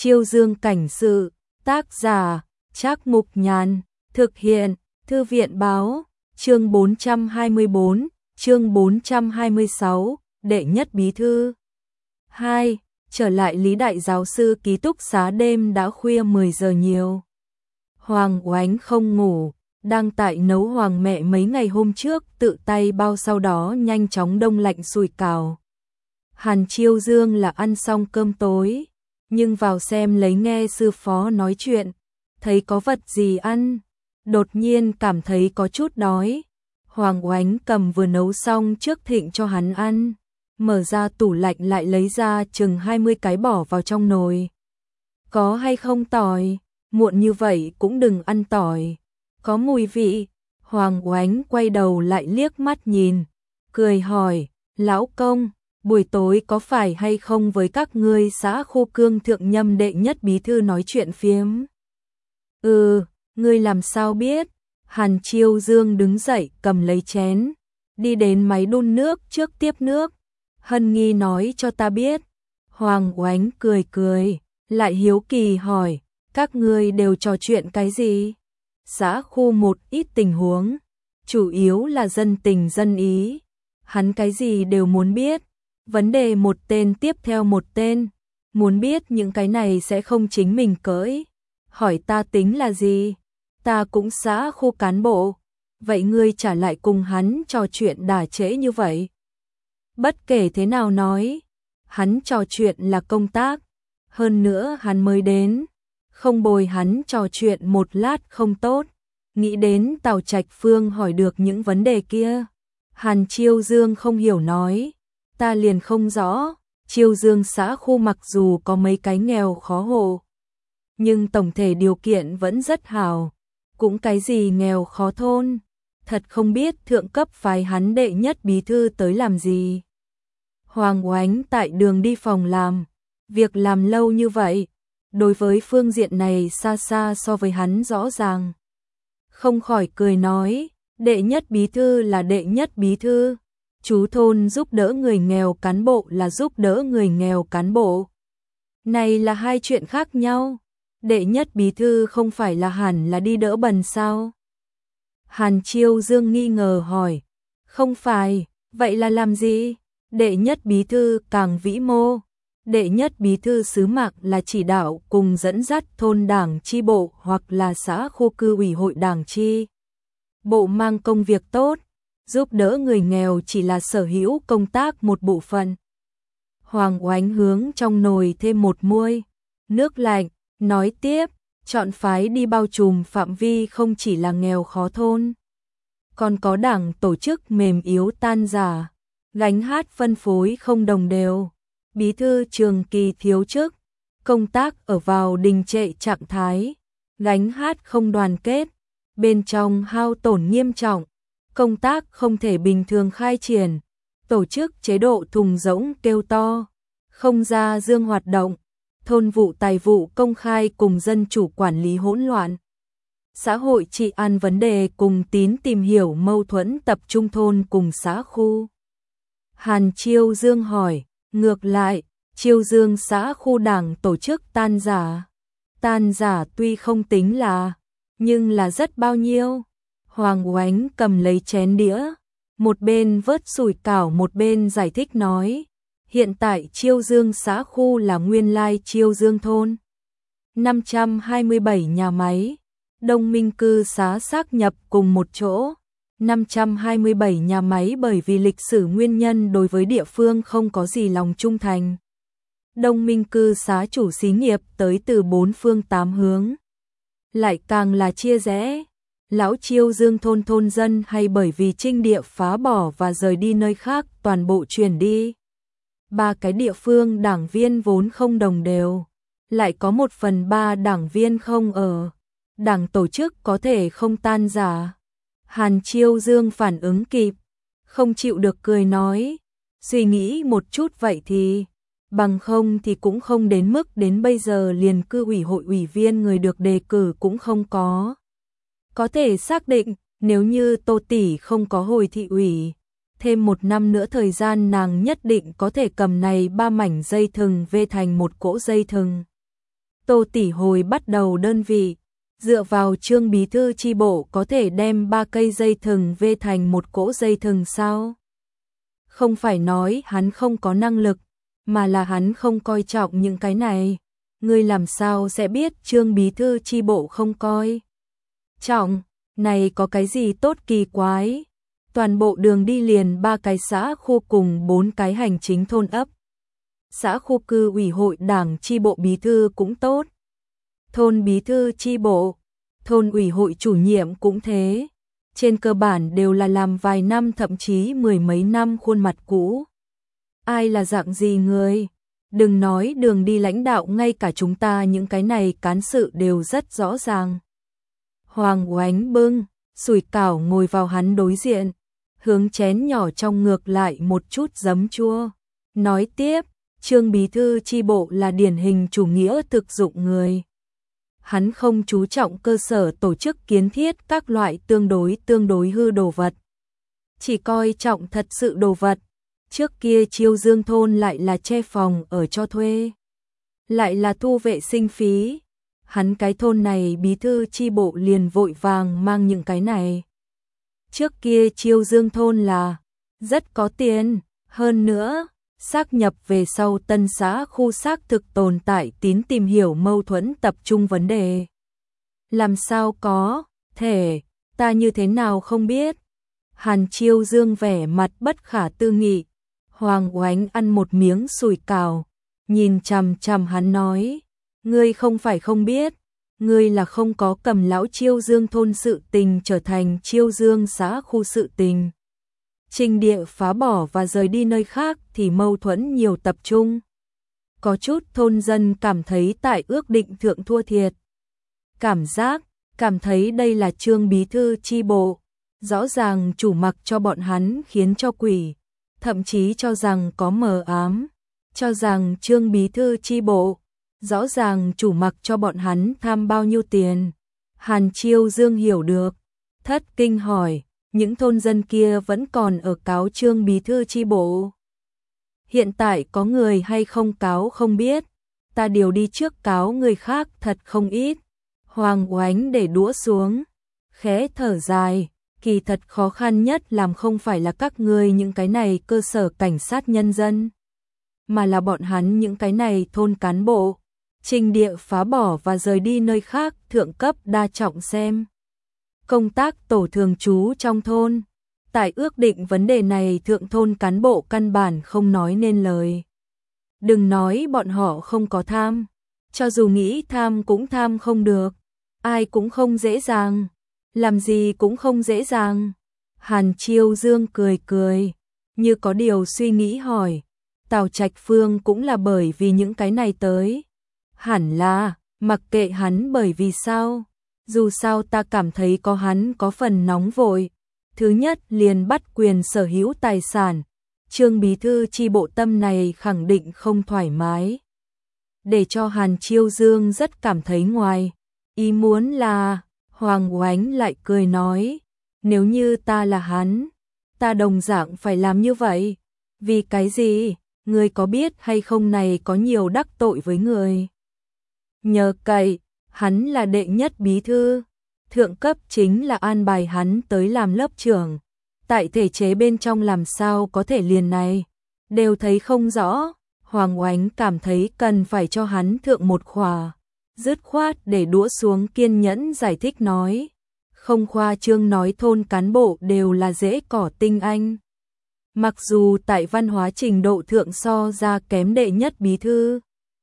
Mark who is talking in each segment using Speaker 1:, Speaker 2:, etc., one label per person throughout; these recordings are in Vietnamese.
Speaker 1: Chiêu Dương cảnh sự, tác giả, Trác Mục Nhàn, thực hiện, Thư viện báo, chương 424, chương 426, đệ nhất bí thư. 2. Trở lại Lý Đại giáo sư ký túc xá, đêm đã khuya 10 giờ nhiều. Hoàng Oánh không ngủ, đang tại nấu hoàng mẹ mấy ngày hôm trước tự tay bao, sau đó nhanh chóng đông lạnh sủi cảo. Hàn Chiêu Dương là ăn xong cơm tối, nhưng vào xem lấy nghe sư phó nói chuyện, thấy có vật gì ăn, đột nhiên cảm thấy có chút đói. Hoàng Oánh cầm vừa nấu xong trước thịnh cho hắn ăn, mở ra tủ lạnh lại lấy ra chừng 20 cái bỏ vào trong nồi. Có hay không tỏi? Muộn như vậy cũng đừng ăn tỏi, có mùi vị. Hoàng Oánh quay đầu lại liếc mắt nhìn, cười hỏi, lão công, buổi tối có phải hay không với các ngươi xã Khu Cương Thượng Nhâm đệ nhất bí thư nói chuyện phiếm? Ngươi làm sao biết? Hàn Chiêu Dương đứng dậy cầm lấy chén, đi đến máy đun nước trước tiếp nước. Hân Nghi nói cho ta biết. Hoàng Oánh cười cười, lại hiếu kỳ hỏi, các ngươi đều trò chuyện cái gì? Xã khu một ít tình huống, chủ yếu là dân tình dân ý. Hắn cái gì đều muốn biết, vấn đề một tên tiếp theo một tên, muốn biết những cái này sẽ không chính mình cưỡi. Hỏi ta tính là gì? Ta cũng xã khu cán bộ, vậy ngươi trả lại cùng hắn trò chuyện đả trễ như vậy? Bất kể thế nào nói, hắn trò chuyện là công tác, hơn nữa hắn mới đến, không bồi hắn trò chuyện một lát không tốt. Nghĩ đến Tào Trạch Phương hỏi được những vấn đề kia. Hàn Chiêu Dương không hiểu nói, ta liền không rõ. Chiêu Dương xã khu mặc dù có mấy cái nghèo khó hộ, nhưng tổng thể điều kiện vẫn rất hảo. Cũng cái gì nghèo khó thôn, thật không biết thượng cấp phái hắn đệ nhất bí thư tới làm gì. Hoàng Oánh tại đường đi phòng làm, việc làm lâu như vậy, đối với phương diện này xa xa so với hắn rõ ràng. Không khỏi cười nói, đệ nhất bí thư là đệ nhất bí thư, chú thôn giúp đỡ người nghèo cán bộ là giúp đỡ người nghèo cán bộ. Này là hai chuyện khác nhau. Đệ nhất bí thư không phải là hẳn là đi đỡ bần sao? Hàn Chiêu Dương nghi ngờ hỏi, không phải, vậy là làm gì? Đệ nhất bí thư càng vĩ mô. Đệ nhất bí thư sứ mạng là chỉ đạo cùng dẫn dắt thôn đảng chi bộ hoặc là xã khu cư ủy hội đảng chi bộ mang công việc tốt, giúp đỡ người nghèo chỉ là sở hữu công tác một bộ phận. Hoàng Oánh hướng trong nồi thêm một muôi nước lạnh, nói tiếp, chọn phái đi bao trùm phạm vi không chỉ là nghèo khó thôn, còn có đảng tổ chức mềm yếu tan rã, gánh hát phân phối không đồng đều, bí thư trường kỳ thiếu chức, công tác ở vào đình trệ trạng thái, gánh hát không đoàn kết, bên trong hao tổn nghiêm trọng, công tác không thể bình thường khai triển, tổ chức chế độ thùng rỗng kêu to, không ra dương hoạt động, thôn vụ tài vụ công khai cùng dân chủ quản lý hỗn loạn. Xã hội trị an vấn đề cùng tín tìm hiểu mâu thuẫn tập trung thôn cùng xã khu. Hàn Chiêu Dương hỏi, ngược lại, Chiêu Dương xã khu đảng tổ chức tan rã tuy không tính là, nhưng là rất bao nhiêu. Hoàng Oánh cầm lấy chén đĩa, một bên vớt sủi cảo một bên giải thích nói, hiện tại Chiêu Dương xã khu là nguyên lai Chiêu Dương thôn. 527 nhà máy, đông minh cư xá xác nhập cùng một chỗ. 527 nhà máy bởi vì lịch sử nguyên nhân đối với địa phương không có gì lòng trung thành. Đông minh cư xá chủ xí nghiệp tới từ 4 phương 8 hướng. Lại càng là chia rẽ. Lão Chiêu Dương thôn thôn dân hay bởi vì trinh địa phá bỏ và rời đi nơi khác toàn bộ chuyển đi. 3 cái địa phương đảng viên vốn không đồng đều, lại có 1/3 đảng viên không ở. Đảng tổ chức có thể không tan rã. Hàn Chiêu Dương phản ứng kịp, không chịu được cười nói, suy nghĩ một chút vậy thì, bằng không thì cũng không đến mức đến bây giờ liền cư ủy hội ủy viên người được đề cử cũng không có. Có thể xác định, nếu như Tô tỷ không có hồi thị ủy, thêm 1 năm nữa thời gian nàng nhất định có thể cầm này 3 mảnh dây thừng vê thành một cỗ dây thừng. Tô tỷ hồi bắt đầu đơn vị, dựa vào Trương bí thư chi bộ có thể đem 3 cây dây thừng vê thành một cỗ dây thừng sao? Không phải nói hắn không có năng lực, mà là hắn không coi trọng những cái này. Ngươi làm sao sẽ biết Trương bí thư chi bộ không coi trọng, này có cái gì tốt kỳ quái? Toàn bộ đường đi liền 3 cái xã khu cùng 4 cái hành chính thôn ấp. Xã khu cư ủy hội đảng chi bộ bí thư cũng tốt. Thôn bí thư chi bộ, thôn ủy hội chủ nhiệm cũng thế. Trên cơ bản đều là làm vài năm thậm chí mười mấy năm khuôn mặt cũ. Ai là dạng gì người? Đừng nói đường đi lãnh đạo, ngay cả chúng ta những cái này cán sự đều rất rõ ràng. Hoàng Oánh bưng sủi cảo ngồi vào hắn đối diện, hướng chén nhỏ trong ngược lại một chút giấm chua. Nói tiếp, Trương bí thư chi bộ là điển hình chủ nghĩa thực dụng người. Hắn không chú trọng cơ sở tổ chức kiến thiết các loại tương đối hư đồ vật. Chỉ coi trọng thật sự đồ vật. Trước kia Chiêu Dương thôn lại là che phòng ở cho thuê, lại là thu vệ sinh phí. Hắn cái thôn này bí thư chi bộ liền vội vàng mang những cái này. Trước kia Chiêu Dương thôn là rất có tiền, hơn nữa, xác nhập về sau tân xã khu xác thực tồn tại tín tìm hiểu mâu thuẫn tập trung vấn đề. Làm sao có thể, ta như thế nào không biết. Hàn Chiêu Dương vẻ mặt bất khả tư nghị. Hoàng Oánh ăn một miếng sủi cảo, nhìn chằm chằm hắn nói, ngươi không phải không biết, ngươi là không có cầm lão Chiêu Dương thôn sự tình trở thành Chiêu Dương xã khu sự tình. Trình địa phá bỏ và rời đi nơi khác thì mâu thuẫn nhiều tập trung. Có chút thôn dân cảm thấy tại ước định thượng thua thiệt. Cảm thấy đây là Trương bí thư chi bộ, rõ ràng chủ mặc cho bọn hắn khiến cho quỷ, thậm chí cho rằng có mờ ám, cho rằng Trương bí thư chi bộ, rõ ràng chủ mặc cho bọn hắn tham bao nhiêu tiền. Hàn Chiêu Dương hiểu được, thất kinh hỏi, những thôn dân kia vẫn còn ở cáo Trương bí thư chi bộ. Hiện tại có người hay không cáo không biết, ta điều đi trước cáo người khác thật không ít. Hoàng Oánh để đũa xuống, khẽ thở dài, kỳ thật khó khăn nhất làm không phải là các ngươi những cái này cơ sở cảnh sát nhân dân, mà là bọn hắn những cái này thôn cán bộ, trình địa phá bỏ và rời đi nơi khác thượng cấp đa trọng xem. Công tác tổ thường trú trong thôn, tại ước định vấn đề này thượng thôn cán bộ căn bản không nói nên lời. Đừng nói bọn họ không có tham, cho dù nghĩ tham cũng tham không được, ai cũng không dễ dàng, làm gì cũng không dễ dàng. Hàn Chiêu Dương cười cười, như có điều suy nghĩ hỏi, Tào Trạch Phương cũng là bởi vì những cái này tới. Hẳn là, mặc kệ hắn bởi vì sao, dù sao ta cảm thấy có hắn có phần nóng vội. Thứ nhất liền bắt quyền sở hữu tài sản, Trương bí thư chi bộ tâm này khẳng định không thoải mái. Để cho Hàn Chiêu Dương rất cảm thấy ngoài ý muốn là, Hoàng Oánh lại cười nói, nếu như ta là hắn, ta đồng dạng phải làm như vậy. Vì cái gì? Ngươi có biết hay không này có nhiều đắc tội với người. Nhờ cậy, hắn là đệ nhất bí thư, thượng cấp chính là an bài hắn tới làm lớp trưởng. Tại thể chế bên trong làm sao có thể liền này, đều thấy không rõ. Hoàng Oánh cảm thấy cần phải cho hắn thượng một khóa, dứt khoát để đũa xuống kiên nhẫn giải thích nói, không khoa trương nói thôn cán bộ đều là rễ cỏ tinh anh. Mặc dù tại văn hóa trình độ thượng so ra kém đệ nhất bí thư,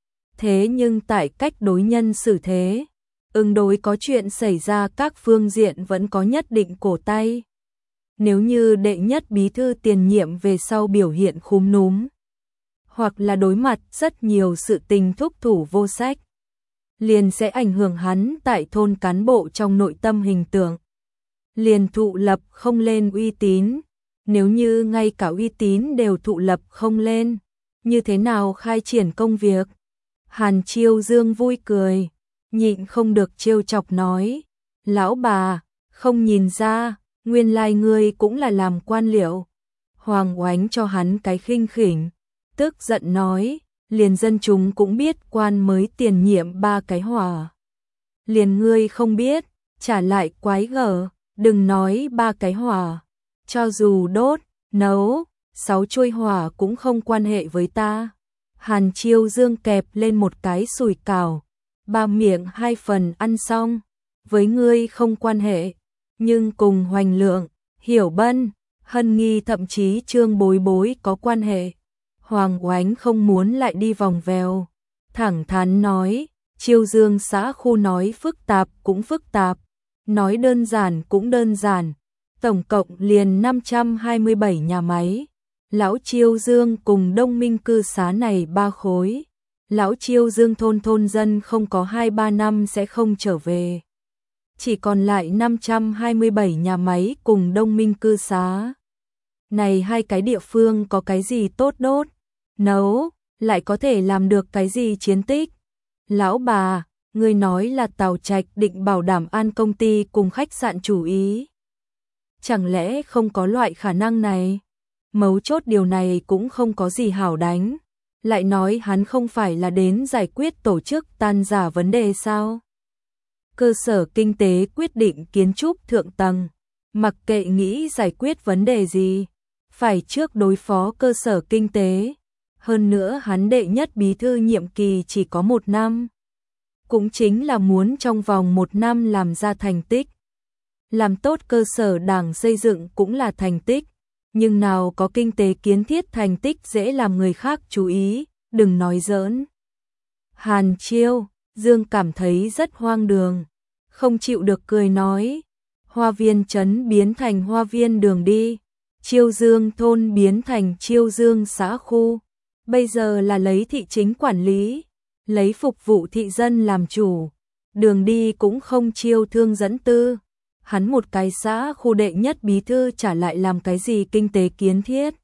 Speaker 1: thế nhưng tại cách đối nhân xử thế, ứng đối có chuyện xảy ra các phương diện vẫn có nhất định cổ tay. Nếu như đệ nhất bí thư tiền nhiệm về sau biểu hiện khúm núm, hoặc là đối mặt rất nhiều sự tình thúc thủ vô sách, liền sẽ ảnh hưởng hắn tại thôn cán bộ trong nội tâm hình tượng. Liền thụ lập không lên uy tín, nếu như ngay cả uy tín đều thụ lập không lên, như thế nào khai triển công việc? Hàn Chiêu Dương vui cười, nhịn không được trêu chọc nói, lão bà, không nhìn ra, nguyên lai ngươi cũng là làm quan liệu. Hoàng Oánh cho hắn cái khinh khỉnh, tức giận nói, liền dân chúng cũng biết quan mới tiền nhiệm 3 cái hỏa. Liền ngươi không biết, trả lại quái gở, đừng nói 3 cái hỏa, cho dù đốt, nấu, 6 chuôi hỏa cũng không quan hệ với ta. Hàn Chiêu Dương kẹp lên một cái sủi cảo, ba miệng 2 phần ăn xong, với ngươi không quan hệ, nhưng cùng Hoành Lượng, Hiểu Bân, Hân Nghi thậm chí Trương Bối Bối có quan hệ. Hoàng Oánh không muốn lại đi vòng vèo, thẳng thắn nói, Chiêu Dương xã khu nói phức tạp cũng phức tạp, nói đơn giản cũng đơn giản, tổng cộng liền 527 nhà máy. Lão Chiêu Dương cùng Đông Minh cư xá này 3 khối. Lão Chiêu Dương thôn dân không có 2-3 năm sẽ không trở về. Chỉ còn lại 527 nhà máy cùng Đông Minh cư xá. Này hai cái địa phương có cái gì tốt đốt, nấu, lại có thể làm được cái gì chiến tích. Lão bà, người nói là Tào Trạch định bảo đảm an công ty cùng khách sạn chủ ý. Chẳng lẽ không có loại khả năng này? Mấu chốt điều này cũng không có gì hảo đánh. Lại nói hắn không phải là đến giải quyết tổ chức tan rã vấn đề sao? Cơ sở kinh tế quyết định kiến trúc thượng tầng, mặc kệ nghĩ giải quyết vấn đề gì, phải trước đối phó cơ sở kinh tế. Hơn nữa hắn đệ nhất bí thư nhiệm kỳ chỉ có 1 năm. Cũng chính là muốn trong vòng 1 năm làm ra thành tích. Làm tốt cơ sở đảng xây dựng cũng là thành tích. Nhưng nào có kinh tế kiến thiết thành tích dễ làm người khác chú ý, đừng nói giỡn. Hàn Chiêu Dương cảm thấy rất hoang đường, không chịu được cười nói, Hoa Viên trấn biến thành Hoa Viên đường đi, Chiêu Dương thôn biến thành Chiêu Dương xã khu, bây giờ là lấy thị chính quản lý, lấy phục vụ thị dân làm chủ, đường đi cũng không chiêu thương dẫn tư. Hắn một cái xã khu đệ nhất bí thư trả lại làm cái gì kinh tế kiến thiết.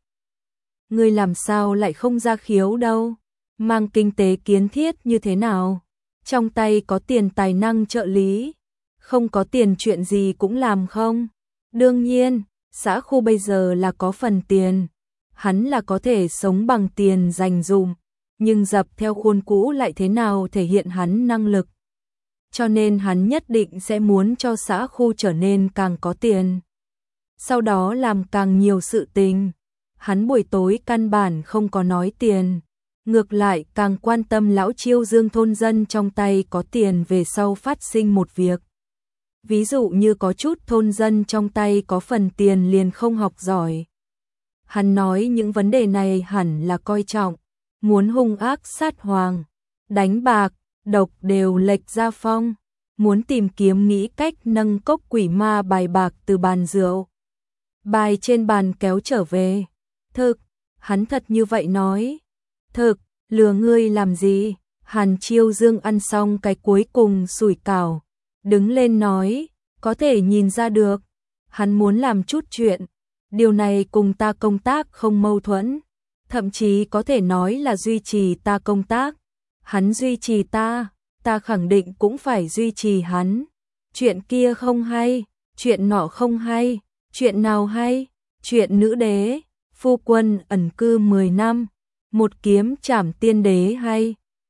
Speaker 1: Ngươi làm sao lại không ra khiếu đâu, mang kinh tế kiến thiết như thế nào, trong tay có tiền tài năng trợ lý, không có tiền chuyện gì cũng làm không. Đương nhiên, xã khu bây giờ là có phần tiền, hắn là có thể sống bằng tiền dành dụm, nhưng dập theo khuôn cũ lại thế nào thể hiện hắn năng lực. Cho nên hắn nhất định sẽ muốn cho xã khu trở nên càng có tiền. Sau đó làm càng nhiều sự tình. Hắn buổi tối căn bản không có nói tiền. Ngược lại càng quan tâm lão Chiêu Dương thôn dân trong tay có tiền về sau phát sinh một việc. Ví dụ như có chút thôn dân trong tay có phần tiền liền không học giỏi. Hắn nói những vấn đề này hẳn là coi trọng. Muốn hung ác sát hoàng, đánh bạc, độc đều lệch ra phong, muốn tìm kiếm nghĩ cách nâng cốc quỷ ma bài bạc từ bàn rượu. Bài trên bàn kéo trở về. Thực, hắn thật như vậy nói. Thực, lừa ngươi làm gì? Hàn Chiêu Dương ăn xong cái cuối cùng sủi cảo, đứng lên nói, có thể nhìn ra được, hắn muốn làm chút chuyện. Điều này cùng ta công tác không mâu thuẫn, thậm chí có thể nói là duy trì ta công tác. Hắn duy trì ta, ta khẳng định cũng phải duy trì hắn. Chuyện kia không hay, chuyện nọ không hay, chuyện nào hay? Chuyện nữ đế, phu quân ẩn cư 10 năm, một kiếm trảm tiên đế hay?